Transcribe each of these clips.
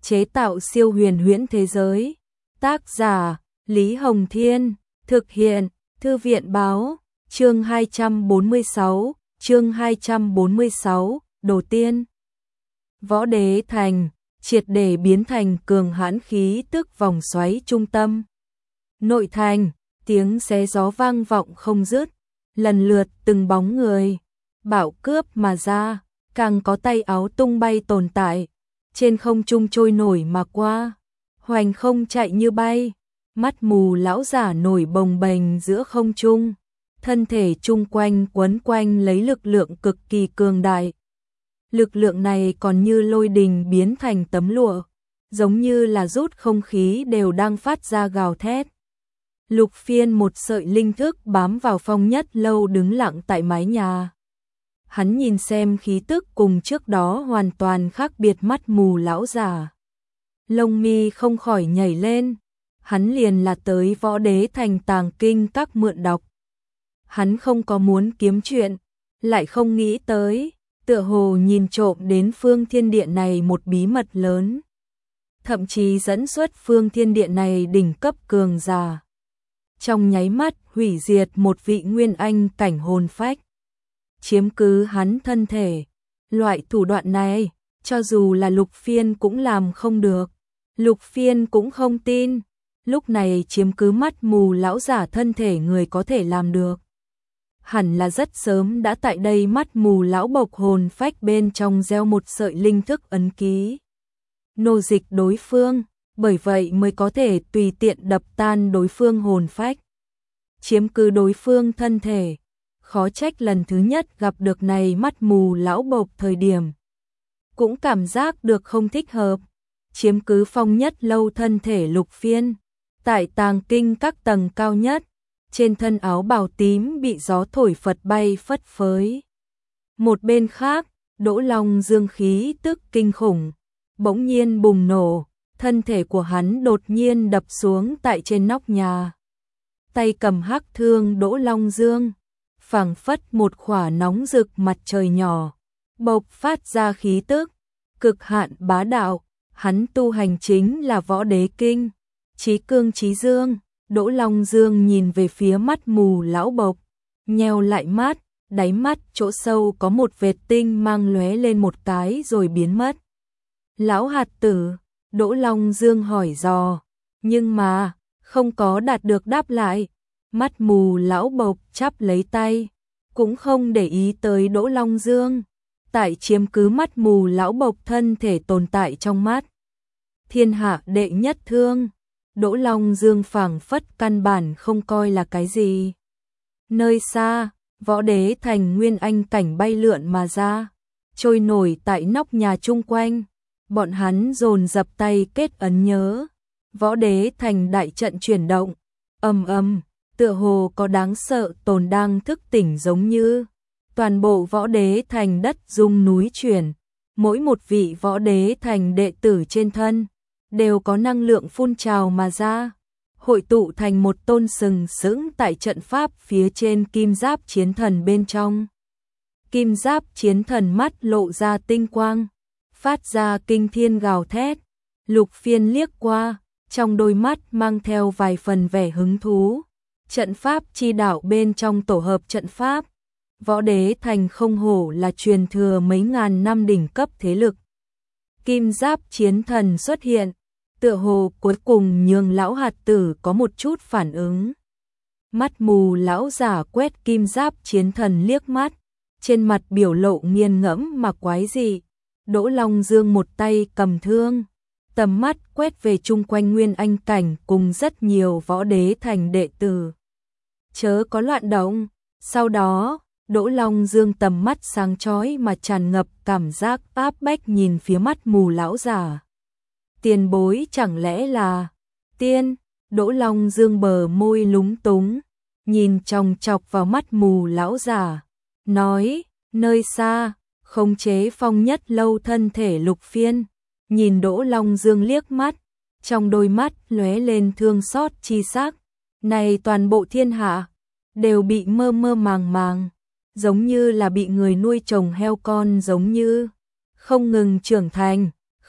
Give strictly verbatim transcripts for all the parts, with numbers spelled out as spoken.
chế tạo siêu huyền huyễn thế giới. Tác giả Lý Hồng Thiên, thực hiện Thư viện Báo. Chương hai trăm bốn mươi sáu, chương hai trăm bốn mươi sáu, Đồ Tiên. Võ Đế Thành triệt để biến thành cường hãn khí tức vòng xoáy trung tâm. Nội thành, tiếng xé gió vang vọng không dứt, lần lượt từng bóng người bạo cướp mà ra, càng có tay áo tung bay tồn tại, trên không trung trôi nổi mà qua, hoành không chạy như bay, mắt mù lão giả nổi bồng bềnh giữa không trung, thân thể chung quanh quấn quanh lấy lực lượng cực kỳ cường đại. Lực lượng này còn như lôi đình biến thành tấm lụa, giống như là rút không khí đều đang phát ra gào thét. Lục Phiên một sợi linh thức bám vào Phong Nhất Lâu đứng lặng tại mái nhà. Hắn nhìn xem khí tức cùng trước đó hoàn toàn khác biệt mắt mù lão già. Lông mi không khỏi nhảy lên, hắn liền là tới Võ Đế Thành tàng kinh các mượn đọc. Hắn không có muốn kiếm chuyện, lại không nghĩ tới, tựa hồ nhìn trộm đến Phương Thiên Điện này một bí mật lớn. Thậm chí dẫn xuất Phương Thiên Điện này đỉnh cấp cường giả. Trong nháy mắt hủy diệt một vị nguyên anh cảnh hồn phách. Chiếm cứ hắn thân thể. Loại thủ đoạn này, cho dù là Lục Phiên cũng làm không được. Lục Phiên cũng không tin. Lúc này chiếm cứ mắt mù lão giả thân thể người có thể làm được. Hẳn là rất sớm đã tại đây mắt mù lão bộc hồn phách bên trong gieo một sợi linh thức ấn ký. Nô dịch đối phương, bởi vậy mới có thể tùy tiện đập tan đối phương hồn phách. Chiếm cứ đối phương thân thể, khó trách lần thứ nhất gặp được này mắt mù lão bộc thời điểm. Cũng cảm giác được không thích hợp, chiếm cứ Phong Nhất Lâu thân thể Lục Phiên. Tại tàng kinh các tầng cao nhất, trên thân áo bào tím bị gió thổi phật bay phất phới. Một bên khác, Đỗ Long dương khí tức kinh khủng, bỗng nhiên bùng nổ, thân thể của hắn đột nhiên đập xuống tại trên nóc nhà. Tay cầm hắc thương Đỗ Long dương, phảng phất một khỏa nóng rực mặt trời nhỏ, bộc phát ra khí tức, cực hạn bá đạo, hắn tu hành chính là Võ Đế Kinh, chí cương chí dương. Đỗ Long Dương nhìn về phía mắt mù lão bộc, nheo lại mắt, đáy mắt chỗ sâu có một vệt tinh mang lóe lên một cái rồi biến mất. Lão hạt tử, Đỗ Long Dương hỏi dò, nhưng mà, không có đạt được đáp lại. Mắt mù lão bộc chắp lấy tay, cũng không để ý tới Đỗ Long Dương, tại chiếm cứ mắt mù lão bộc thân thể tồn tại trong mắt. Thiên hạ đệ nhất thương. Đỗ Long Dương phảng phất căn bản không coi là cái gì. Nơi xa, Võ Đế Thành nguyên anh cảnh bay lượn mà ra, trôi nổi tại nóc nhà chung quanh. Bọn hắn dồn dập tay kết ấn nhớ. Võ Đế Thành đại trận chuyển động, ầm ầm, tựa hồ có đáng sợ tồn đang thức tỉnh giống như. Toàn bộ Võ Đế Thành đất rung núi chuyển, mỗi một vị Võ Đế Thành đệ tử trên thân đều có năng lượng phun trào mà ra, hội tụ thành một tôn sừng sững tại trận pháp phía trên kim giáp chiến thần bên trong. Kim giáp chiến thần mắt lộ ra tinh quang, phát ra kinh thiên gào thét. Lục Phiên liếc qua, trong đôi mắt mang theo vài phần vẻ hứng thú. Trận pháp chi đạo bên trong tổ hợp trận pháp, Võ Đế Thành không hổ là truyền thừa mấy ngàn năm đỉnh cấp thế lực. Kim giáp chiến thần xuất hiện, tựa hồ cuối cùng nhường lão hạt tử có một chút phản ứng. Mắt mù lão giả quét kim giáp chiến thần liếc mắt, trên mặt biểu lộ nghiền ngẫm mà quái dị. Đỗ Long Dương một tay cầm thương, tầm mắt quét về chung quanh nguyên anh cảnh cùng rất nhiều Võ Đế Thành đệ tử. Chớ có loạn động. Sau đó, Đỗ Long Dương tầm mắt sáng chói mà tràn ngập cảm giác áp bách nhìn phía mắt mù lão giả. Tiền bối chẳng lẽ là tiên? Đỗ Long Dương bờ môi lúng túng, nhìn chòng chọc vào mắt mù lão giả, nói, nơi xa, khống chế Phong Nhất Lâu thân thể Lục Phiên, nhìn Đỗ Long Dương liếc mắt, trong đôi mắt lóe lên thương xót chi sắc. Này toàn bộ thiên hạ đều bị mơ mơ màng màng, giống như là bị người nuôi trồng heo con giống như, không ngừng trưởng thành,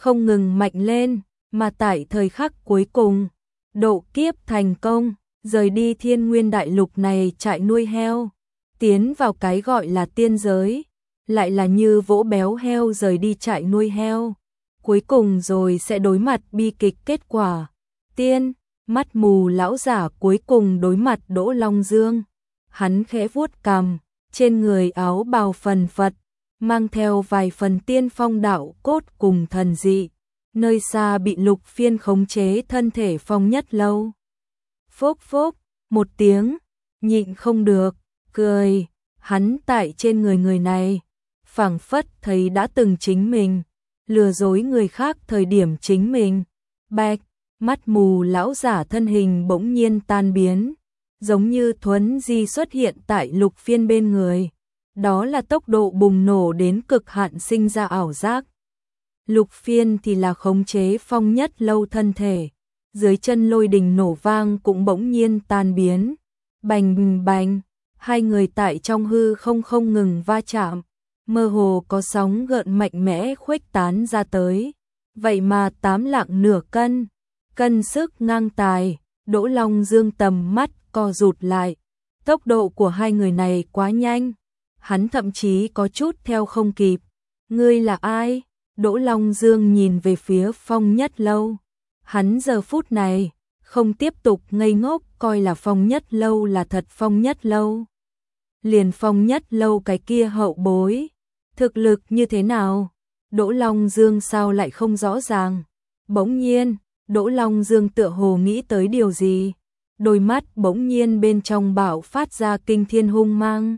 không ngừng mạnh lên, mà tại thời khắc cuối cùng, độ kiếp thành công, rời đi Thiên Nguyên đại lục này trại nuôi heo, tiến vào cái gọi là tiên giới, lại là như vỗ béo heo rời đi trại nuôi heo, cuối cùng rồi sẽ đối mặt bi kịch kết quả. Tiên, mắt mù lão giả cuối cùng đối mặt Đỗ Long Dương, hắn khẽ vuốt cằm, trên người áo bào phần phật, mang theo vài phần tiên phong đạo cốt cùng thần dị, nơi xa bị Lục Phiên khống chế thân thể Phong Nhất Lâu. Phốc phốc, một tiếng, nhịn không được, cười, hắn tại trên người người này, phảng phất thấy đã từng chính mình, lừa dối người khác thời điểm chính mình. Bạch, mắt mù lão giả thân hình bỗng nhiên tan biến, giống như thuấn di xuất hiện tại Lục Phiên bên người. Đó là tốc độ bùng nổ đến cực hạn sinh ra ảo giác. Lục Phiên thì là khống chế Phong Nhất Lâu thân thể, dưới chân lôi đình nổ vang cũng bỗng nhiên tan biến. Bành bành, hai người tại trong hư không không ngừng va chạm, mơ hồ có sóng gợn mạnh mẽ khuếch tán ra tới. Vậy mà tám lạng nửa cân, cân sức ngang tài, Đỗ Long Dương tầm mắt co rụt lại. Tốc độ của hai người này quá nhanh, hắn thậm chí có chút theo không kịp. Ngươi là ai? Đỗ Long Dương nhìn về phía Phong Nhất Lâu. Hắn giờ phút này không tiếp tục ngây ngốc coi là Phong Nhất Lâu là thật Phong Nhất Lâu. Liền Phong Nhất Lâu cái kia hậu bối, thực lực như thế nào? Đỗ Long Dương sao lại không rõ ràng? Bỗng nhiên, Đỗ Long Dương tựa hồ nghĩ tới điều gì, đôi mắt bỗng nhiên bên trong bạo phát ra kinh thiên hung mang.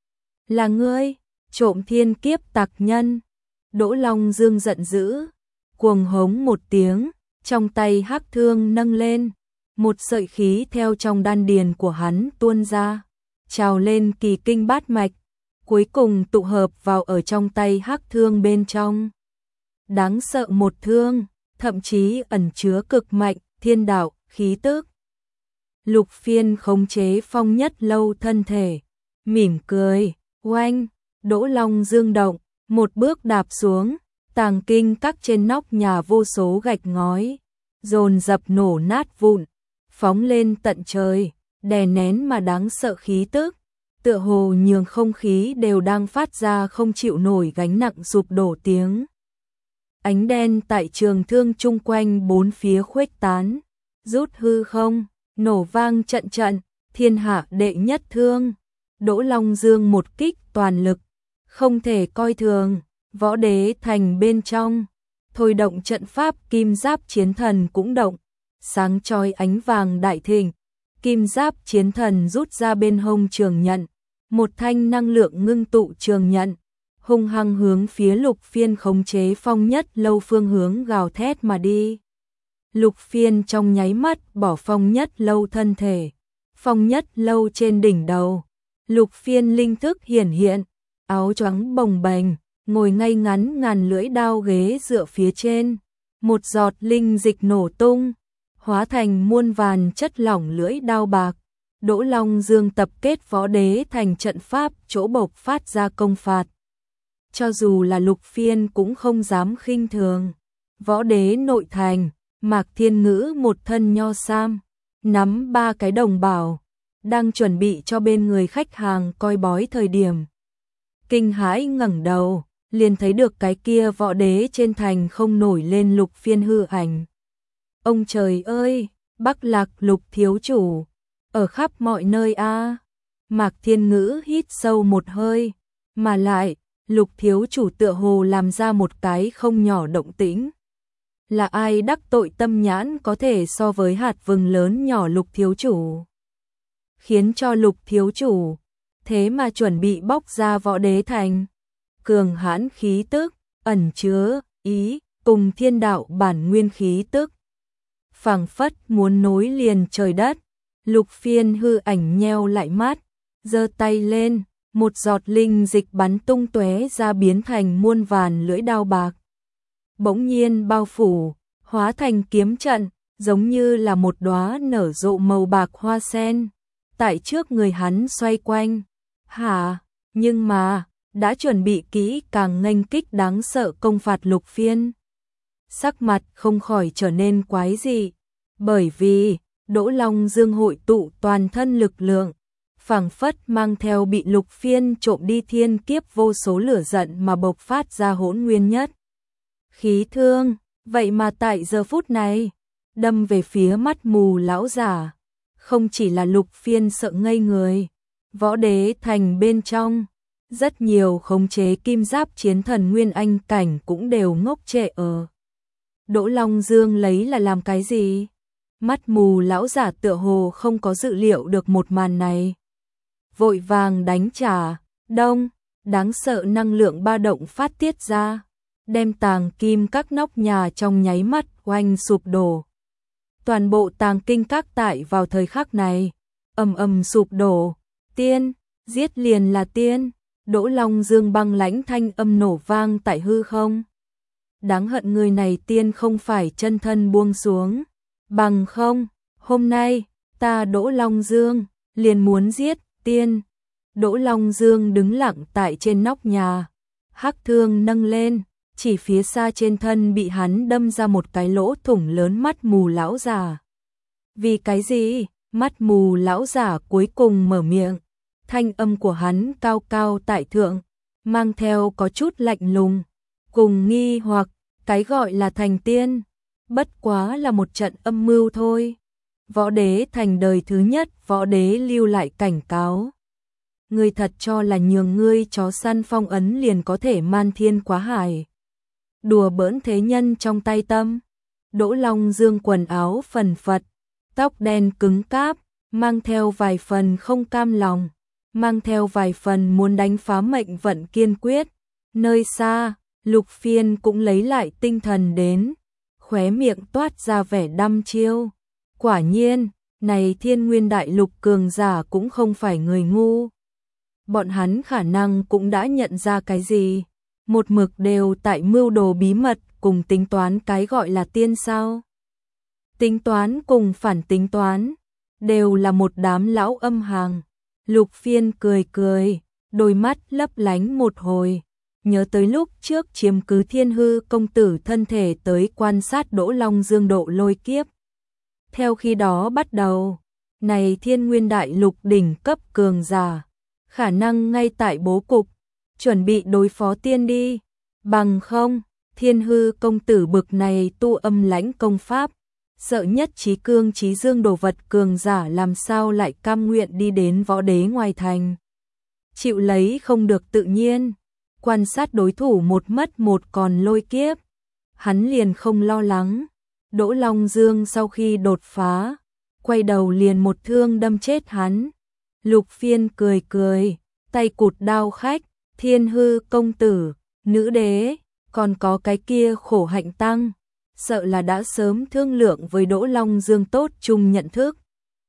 Là ngươi, trộm thiên kiếp tặc nhân. Đỗ Long Dương giận dữ, cuồng hống một tiếng, trong tay hắc thương nâng lên, một sợi khí theo trong đan điền của hắn tuôn ra, trào lên kỳ kinh bát mạch, cuối cùng tụ hợp vào ở trong tay hắc thương bên trong. Đáng sợ một thương, thậm chí ẩn chứa cực mạnh thiên đạo khí tức. Lục Phiên khống chế Phong Nhất Lâu thân thể, mỉm cười, oanh, Đỗ Long Dương động, một bước đạp xuống, tàng kinh các trên nóc nhà vô số gạch ngói, dồn dập nổ nát vụn, phóng lên tận trời, đè nén mà đáng sợ khí tức, tựa hồ nhường không khí đều đang phát ra không chịu nổi gánh nặng sụp đổ tiếng. Ánh đen tại trường thương chung quanh bốn phía khuếch tán, rút hư không, nổ vang trận trận, thiên hạ đệ nhất thương. Đỗ Long Dương một kích toàn lực, không thể coi thường. Võ Đế Thành bên trong, thôi động trận pháp kim giáp chiến thần cũng động, sáng chói ánh vàng đại thịnh. Kim giáp chiến thần rút ra bên hông trường nhận, một thanh năng lượng ngưng tụ trường nhận, hung hăng hướng phía Lục Phiên khống chế Phong Nhất Lâu phương hướng gào thét mà đi. Lục Phiên trong nháy mắt bỏ Phong Nhất Lâu thân thể, Phong Nhất Lâu trên đỉnh đầu, Lục Phiên linh thức hiển hiện, áo choàng bồng bềnh, ngồi ngay ngắn ngàn lưỡi đao ghế dựa phía trên, một giọt linh dịch nổ tung, hóa thành muôn vàn chất lỏng lưỡi đao bạc. Đỗ Long Dương tập kết Võ Đế Thành trận pháp chỗ bộc phát ra công phạt. Cho dù là Lục Phiên cũng không dám khinh thường. Võ Đế nội thành, Mạc Thiên Ngữ một thân nho sam, nắm ba cái đồng bảo, đang chuẩn bị cho bên người khách hàng coi bói thời điểm. Kinh hãi ngẩng đầu, liền thấy được cái kia Võ Đế trên thành không nổi lên Lục Phiên hư ảnh. Ông trời ơi, Bắc Lạc Lục thiếu chủ, ở khắp mọi nơi a. À. Mạc Thiên Ngữ hít sâu một hơi, mà lại, Lục thiếu chủ tựa hồ làm ra một cái không nhỏ động tĩnh. Là ai đắc tội tâm nhãn có thể so với hạt vừng lớn nhỏ Lục thiếu chủ, khiến cho Lục thiếu chủ thế mà chuẩn bị bóc ra Võ Đế Thành. Cường hãn khí tức, ẩn chứa ý cùng thiên đạo bản nguyên khí tức, phảng phất muốn nối liền trời đất. Lục Phiên hư ảnh nheo lại mắt, giơ tay lên, một giọt linh dịch bắn tung tóe ra biến thành muôn vàn lưỡi đao bạc. Bỗng nhiên bao phủ, hóa thành kiếm trận, giống như là một đóa nở rộ màu bạc hoa sen, tại trước người hắn xoay quanh. Hả, nhưng mà, đã chuẩn bị kỹ càng nghênh kích đáng sợ công phạt Lục Phiên. sắc mặt không khỏi trở nên quái dị, bởi vì Đỗ Long Dương hội tụ toàn thân lực lượng, phảng phất mang theo bị Lục Phiên trộm đi thiên kiếp vô số lửa giận mà bộc phát ra hỗn nguyên nhất. Khí thương, vậy mà tại giờ phút này, đâm về phía mắt mù lão giả, không chỉ là Lục Phiên sợ ngây người, Võ Đế Thành bên trong, rất nhiều khống chế kim giáp chiến thần Nguyên Anh cảnh cũng đều ngốc trệ ở. Đỗ Long Dương lấy là làm cái gì? Mắt mù lão giả tựa hồ không có dự liệu được một màn này. Vội vàng đánh trả, đông, đáng sợ năng lượng ba động phát tiết ra, đem tàng kim các nóc nhà trong nháy mắt oanh sụp đổ. Toàn bộ tàng kinh các tại vào thời khắc này, ầm ầm sụp đổ, tiên, giết liền là tiên, Đỗ Long Dương băng lãnh thanh âm nổ vang tại hư không. Đáng hận người này tiên không phải chân thân buông xuống, bằng không, hôm nay, ta Đỗ Long Dương, liền muốn giết, tiên. Đỗ Long Dương đứng lặng tại trên nóc nhà, hắc thương nâng lên, chỉ phía xa trên thân bị hắn đâm ra một cái lỗ thủng lớn mắt mù lão già. Vì cái gì? Mắt mù lão giả cuối cùng mở miệng, thanh âm của hắn cao cao tại thượng, mang theo có chút lạnh lùng, cùng nghi hoặc, cái gọi là thành tiên, bất quá là một trận âm mưu thôi. Võ Đế Thành đời thứ nhất, Võ Đế lưu lại cảnh cáo. Ngươi thật cho là nhường ngươi chó săn phong ấn liền có thể man thiên quá hải. Đùa bỡn thế nhân trong tay tâm. Đỗ Long Dương quần áo phần phật, tóc đen cứng cáp, mang theo vài phần không cam lòng, mang theo vài phần muốn đánh phá mệnh vận kiên quyết. Nơi xa, Lục Phiên cũng lấy lại tinh thần đến, khóe miệng toát ra vẻ đăm chiêu. Quả nhiên, này Thiên Nguyên Đại Lục cường giả cũng không phải người ngu. Bọn hắn khả năng cũng đã nhận ra cái gì, một mực đều tại mưu đồ bí mật cùng tính toán cái gọi là tiên sao. Tính toán cùng phản tính toán, đều là một đám lão âm hàng. Lục Phiên cười cười, đôi mắt lấp lánh một hồi, nhớ tới lúc trước chiếm cứ Thiên Hư công tử thân thể tới quan sát Đỗ Long Dương độ lôi kiếp. Theo khi đó bắt đầu, này Thiên Nguyên Đại Lục đỉnh cấp cường giả, khả năng ngay tại bố cục, chuẩn bị đối phó tiên đi, bằng không, Thiên Hư công tử bực này tu âm lãnh công pháp, sợ nhất trí cương trí dương đồ vật cường giả làm sao lại cam nguyện đi đến Võ Đế ngoài thành. Chịu lấy không được tự nhiên, quan sát đối thủ một mất một còn lôi kiếp, hắn liền không lo lắng. Đỗ Long Dương sau khi đột phá, quay đầu liền một thương đâm chết hắn. Lục Phiên cười cười, tay cụt đao khách, Thiên Hư công tử, nữ đế, còn có cái kia khổ hạnh tăng, sợ là đã sớm thương lượng với Đỗ Long Dương tốt chung nhận thức.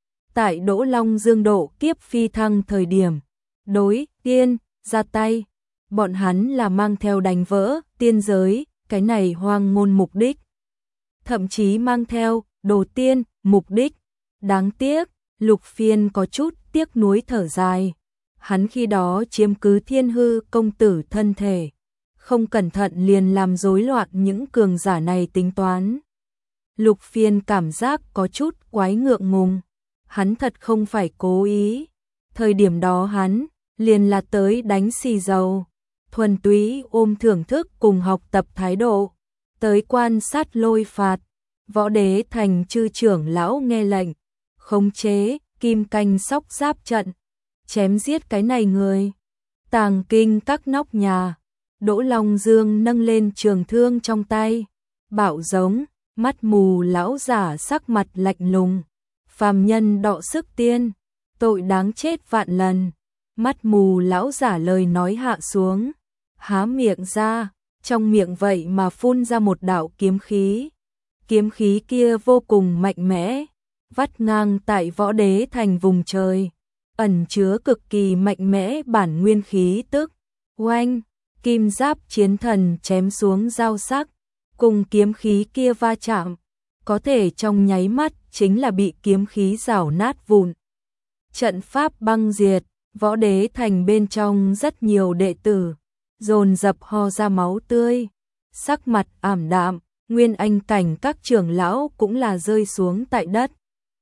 Tại Đỗ Long Dương độ kiếp phi thăng thời điểm, đối tiên ra tay, bọn hắn là mang theo đánh vỡ tiên giới, cái này hoang ngôn mục đích. Thậm chí mang theo đồ tiên, mục đích. Đáng tiếc, Lục Phiên có chút tiếc nuối thở dài. Hắn khi đó chiếm cứ Thiên Hư công tử thân thể, không cẩn thận liền làm rối loạn những cường giả này tính toán. Lục Phiên cảm giác có chút quái ngượng ngùng. Hắn thật không phải cố ý. Thời điểm đó hắn liền là tới đánh xì dầu, thuần túy ôm thưởng thức cùng học tập thái độ, tới quan sát lôi phạt. Võ Đế Thành chư trưởng lão nghe lệnh, khống chế kim canh sóc giáp trận, chém giết cái này người. Tàng kinh các nóc nhà, Đỗ Long Dương nâng lên trường thương trong tay, bạo giống, mắt mù lão giả sắc mặt lạnh lùng. Phàm nhân đọ sức tiên, tội đáng chết vạn lần. Mắt mù lão giả lời nói hạ xuống, há miệng ra, trong miệng vậy mà phun ra một đạo kiếm khí. Kiếm khí kia vô cùng mạnh mẽ, vắt ngang tại Võ Đế Thành vùng trời, ẩn chứa cực kỳ mạnh mẽ bản nguyên khí tức. Oanh, kim giáp chiến thần chém xuống dao sắc, cùng kiếm khí kia va chạm, có thể trong nháy mắt chính là bị kiếm khí rảo nát vụn. Trận pháp băng diệt, Võ Đế Thành bên trong rất nhiều đệ tử dồn dập ho ra máu tươi, sắc mặt ảm đạm, Nguyên Anh cảnh các trưởng lão cũng là rơi xuống tại đất.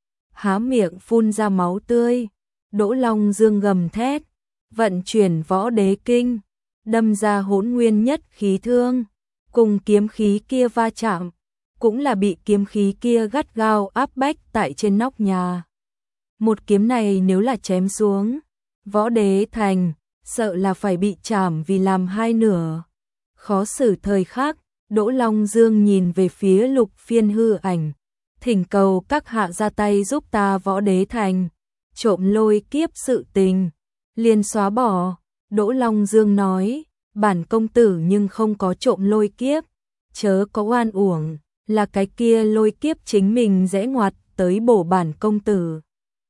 Há miệng phun ra máu tươi, Đỗ Long Dương gầm thét, vận chuyển võ đế kinh, đâm ra hỗn nguyên nhất khí thương, cùng kiếm khí kia va chạm, cũng là bị kiếm khí kia gắt gao áp bách tại trên nóc nhà. Một kiếm này nếu là chém xuống, võ đế thành, sợ là phải bị chảm vì làm hai nửa. Khó xử thời khắc, Đỗ Long Dương nhìn về phía Lục Phiên hư ảnh, thỉnh cầu các hạ ra tay giúp ta võ đế thành, trộm lôi kiếp sự tình, liền xóa bỏ. Đỗ Long Dương nói, bản công tử nhưng không có trộm lôi kiếp, chớ có oan uổng, là cái kia lôi kiếp chính mình rẽ ngoặt tới bổ bản công tử.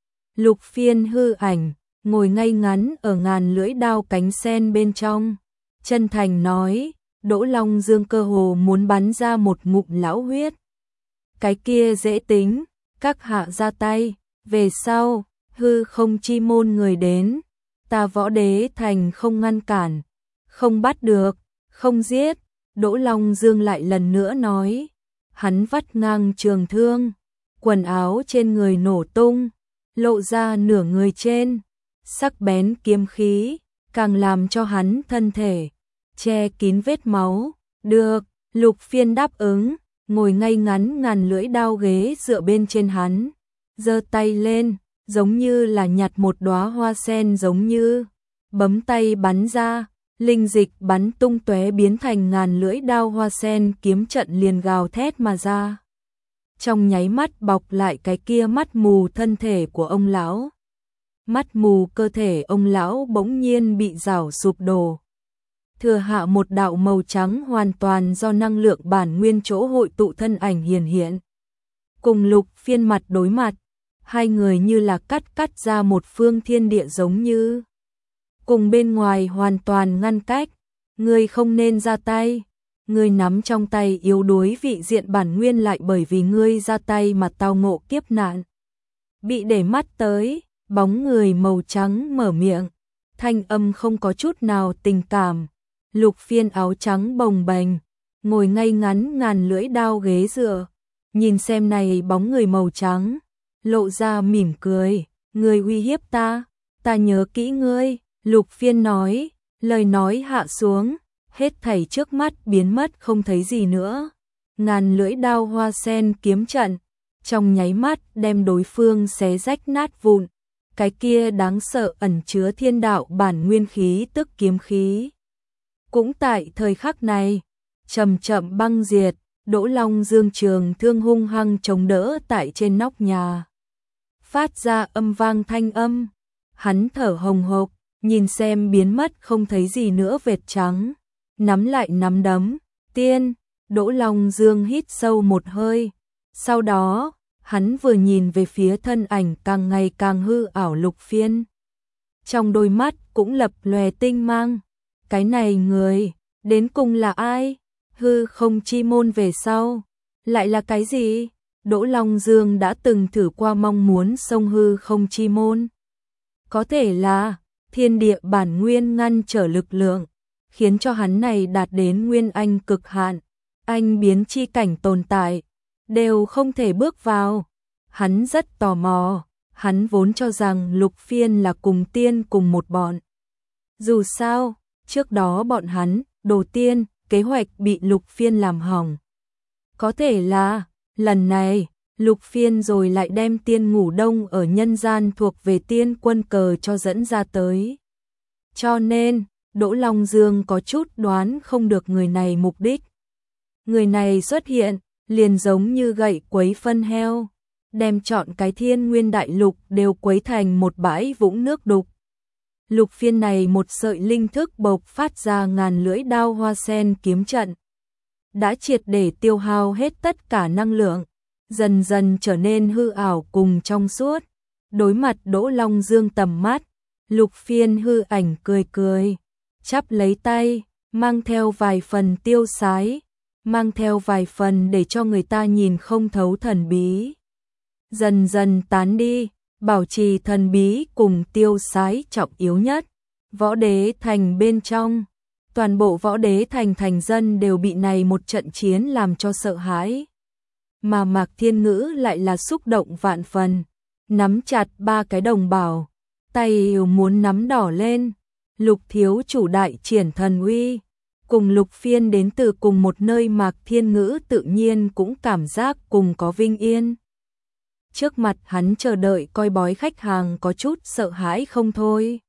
Lục Phiên hư ảnh, ngồi ngay ngắn ở ngàn lưỡi đao cánh sen bên trong, chân thành nói, Đỗ Long Dương cơ hồ muốn bắn ra một ngụm lão huyết. Cái kia dễ tính, các hạ ra tay, về sau, hư không chi môn người đến, ta võ đế thành không ngăn cản, không bắt được, không giết. Đỗ Long Dương lại lần nữa nói, hắn vắt ngang trường thương, quần áo trên người nổ tung, lộ ra nửa người trên, sắc bén kiếm khí, càng làm cho hắn thân thể che kín vết máu. Được, Lục Phiên đáp ứng, ngồi ngay ngắn ngàn lưỡi đao ghế dựa bên trên hắn, giơ tay lên, giống như là nhặt một đóa hoa sen giống như, bấm tay bắn ra, linh dịch bắn tung tóe biến thành ngàn lưỡi đao hoa sen kiếm trận liền gào thét mà ra. Trong nháy mắt bọc lại cái kia mắt mù thân thể của ông lão. Mắt mù cơ thể ông lão bỗng nhiên bị rảo sụp đổ. Thừa hạ một đạo màu trắng hoàn toàn do năng lượng bản nguyên chỗ hội tụ thân ảnh hiển hiện. Cùng Lục Phiên mặt đối mặt, hai người như là cắt cắt ra một phương thiên địa giống như. Cùng bên ngoài hoàn toàn ngăn cách, ngươi không nên ra tay, ngươi nắm trong tay yếu đuối vị diện bản nguyên lại bởi vì ngươi ra tay mà tao ngộ kiếp nạn. Bị để mắt tới, bóng người màu trắng mở miệng, thanh âm không có chút nào tình cảm. Lục Phiên áo trắng bồng bềnh, ngồi ngay ngắn ngàn lưỡi đao ghế dựa, nhìn xem này bóng người màu trắng, lộ ra mỉm cười, ngươi uy hiếp ta, ta nhớ kỹ ngươi. Lục Phiên nói, lời nói hạ xuống, hết thảy trước mắt biến mất không thấy gì nữa. Ngàn lưỡi đao hoa sen kiếm trận, trong nháy mắt đem đối phương xé rách nát vụn. Cái kia đáng sợ ẩn chứa thiên đạo bản nguyên khí tức kiếm khí. Cũng tại thời khắc này, chậm chậm băng diệt, Đỗ Long Dương trường thương hung hăng chống đỡ tại trên nóc nhà. Phát ra âm vang thanh âm, hắn thở hồng hộc, nhìn xem biến mất không thấy gì nữa vệt trắng, nắm lại nắm đấm, tiên. Đỗ Long Dương hít sâu một hơi, sau đó, hắn vừa nhìn về phía thân ảnh càng ngày càng hư ảo Lục Phiên. Trong đôi mắt cũng lập lòe tinh mang, cái này người, đến cùng là ai? Hư không chi môn về sau, lại là cái gì? Đỗ Long Dương đã từng thử qua mong muốn xông hư không chi môn. Có thể là thiên địa bản nguyên ngăn trở lực lượng, khiến cho hắn này đạt đến nguyên anh cực hạn, anh biến chi cảnh tồn tại, đều không thể bước vào. Hắn rất tò mò, hắn vốn cho rằng Lục Phiên là cùng tiên cùng một bọn. Dù sao, trước đó bọn hắn, Đồ Tiên, kế hoạch bị Lục Phiên làm hỏng. Có thể là, lần này, Lục Phiên rồi lại đem tiên ngủ đông ở nhân gian thuộc về tiên quân cờ cho dẫn ra tới. Cho nên, Đỗ Long Dương có chút đoán không được người này mục đích. Người này xuất hiện, liền giống như gậy quấy phân heo, đem trọn cái thiên nguyên đại lục đều quấy thành một bãi vũng nước đục. Lục Phiên này một sợi linh thức bộc phát ra ngàn lưỡi đao hoa sen kiếm trận, đã triệt để tiêu hao hết tất cả năng lượng, dần dần trở nên hư ảo cùng trong suốt. Đối mặt Đỗ Long Dương tầm mắt, Lục Phiên hư ảnh cười cười, chắp lấy tay, mang theo vài phần tiêu sái, mang theo vài phần để cho người ta nhìn không thấu thần bí. Dần dần tán đi, bảo trì thần bí cùng tiêu sái trọng yếu nhất. Võ đế thành bên trong, Toàn bộ Võ Đế thành thành dân đều bị này một trận chiến làm cho sợ hãi. Mà Mạc Thiên Ngữ lại là xúc động vạn phần, nắm chặt ba cái đồng bảo, tay yêu muốn nắm đỏ lên. Lục thiếu chủ đại triển thần uy, cùng Lục Phiên đến từ cùng một nơi, Mạc Thiên Ngữ tự nhiên cũng cảm giác cùng có vinh yên. Trước mặt hắn chờ đợi coi bói khách hàng có chút sợ hãi không thôi.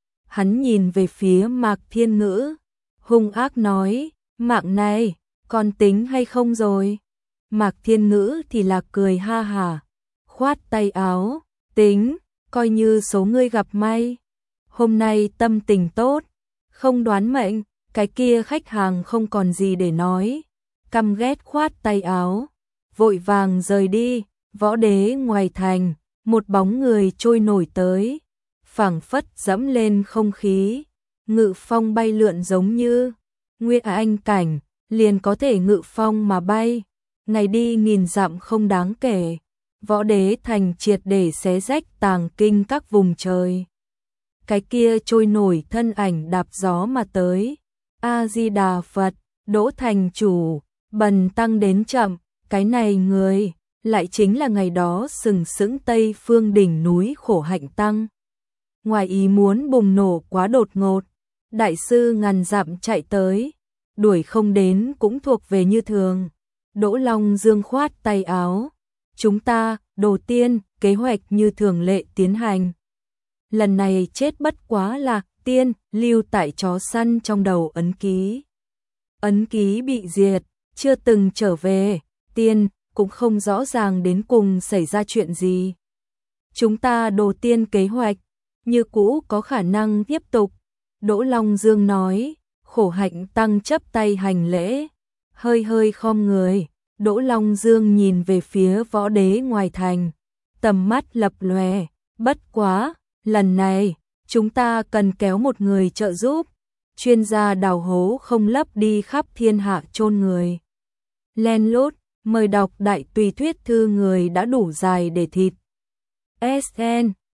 Hắn nhìn về phía Mạc Thiên Ngữ, hung ác nói, mạng này, còn tính hay không rồi? Mạc Thiên Ngữ thì là cười ha hả, khoát tay áo, tính, coi như số ngươi gặp may. Hôm nay tâm tình tốt, không đoán mệnh, cái kia khách hàng không còn gì để nói, căm ghét khoát tay áo, vội vàng rời đi. Võ Đế ngoài thành, một bóng người trôi nổi tới, phảng phất dẫm lên không khí, ngự phong bay lượn giống như Nguyên Anh cảnh, liền có thể ngự phong mà bay, ngày đi nghìn dặm không đáng kể. Võ Đế thành triệt để xé rách tàng kinh các vùng trời. Cái kia trôi nổi thân ảnh đạp gió mà tới. A Di Đà Phật, Đỗ thành chủ, bần tăng đến chậm, cái này người lại chính là ngày đó sừng sững Tây Phương đỉnh núi Khổ Hạnh tăng. Ngoài ý muốn bùng nổ quá đột ngột, đại sư ngàn dặm chạy tới, đuổi không đến cũng thuộc về như thường. Đỗ Long Dương khoát tay áo, chúng ta, Đồ Tiên, kế hoạch như thường lệ tiến hành. Lần này chết bất quá là tiên, lưu tại chó săn trong đầu ấn ký. Ấn ký bị diệt, chưa từng trở về, tiên cũng không rõ ràng đến cùng xảy ra chuyện gì. Chúng ta Đồ Tiên kế hoạch, như cũ có khả năng tiếp tục. Đỗ Long Dương nói, Khổ Hạnh tăng chấp tay hành lễ, hơi hơi khom người. Đỗ Long Dương nhìn về phía Võ Đế ngoài thành, tầm mắt lập lòe, bất quá, lần này, chúng ta cần kéo một người trợ giúp, chuyên gia đào hố không lấp đi khắp thiên hạ chôn người. Len lút, mời đọc đại tùy thuyết thư người đã đủ dài để thịt. ét en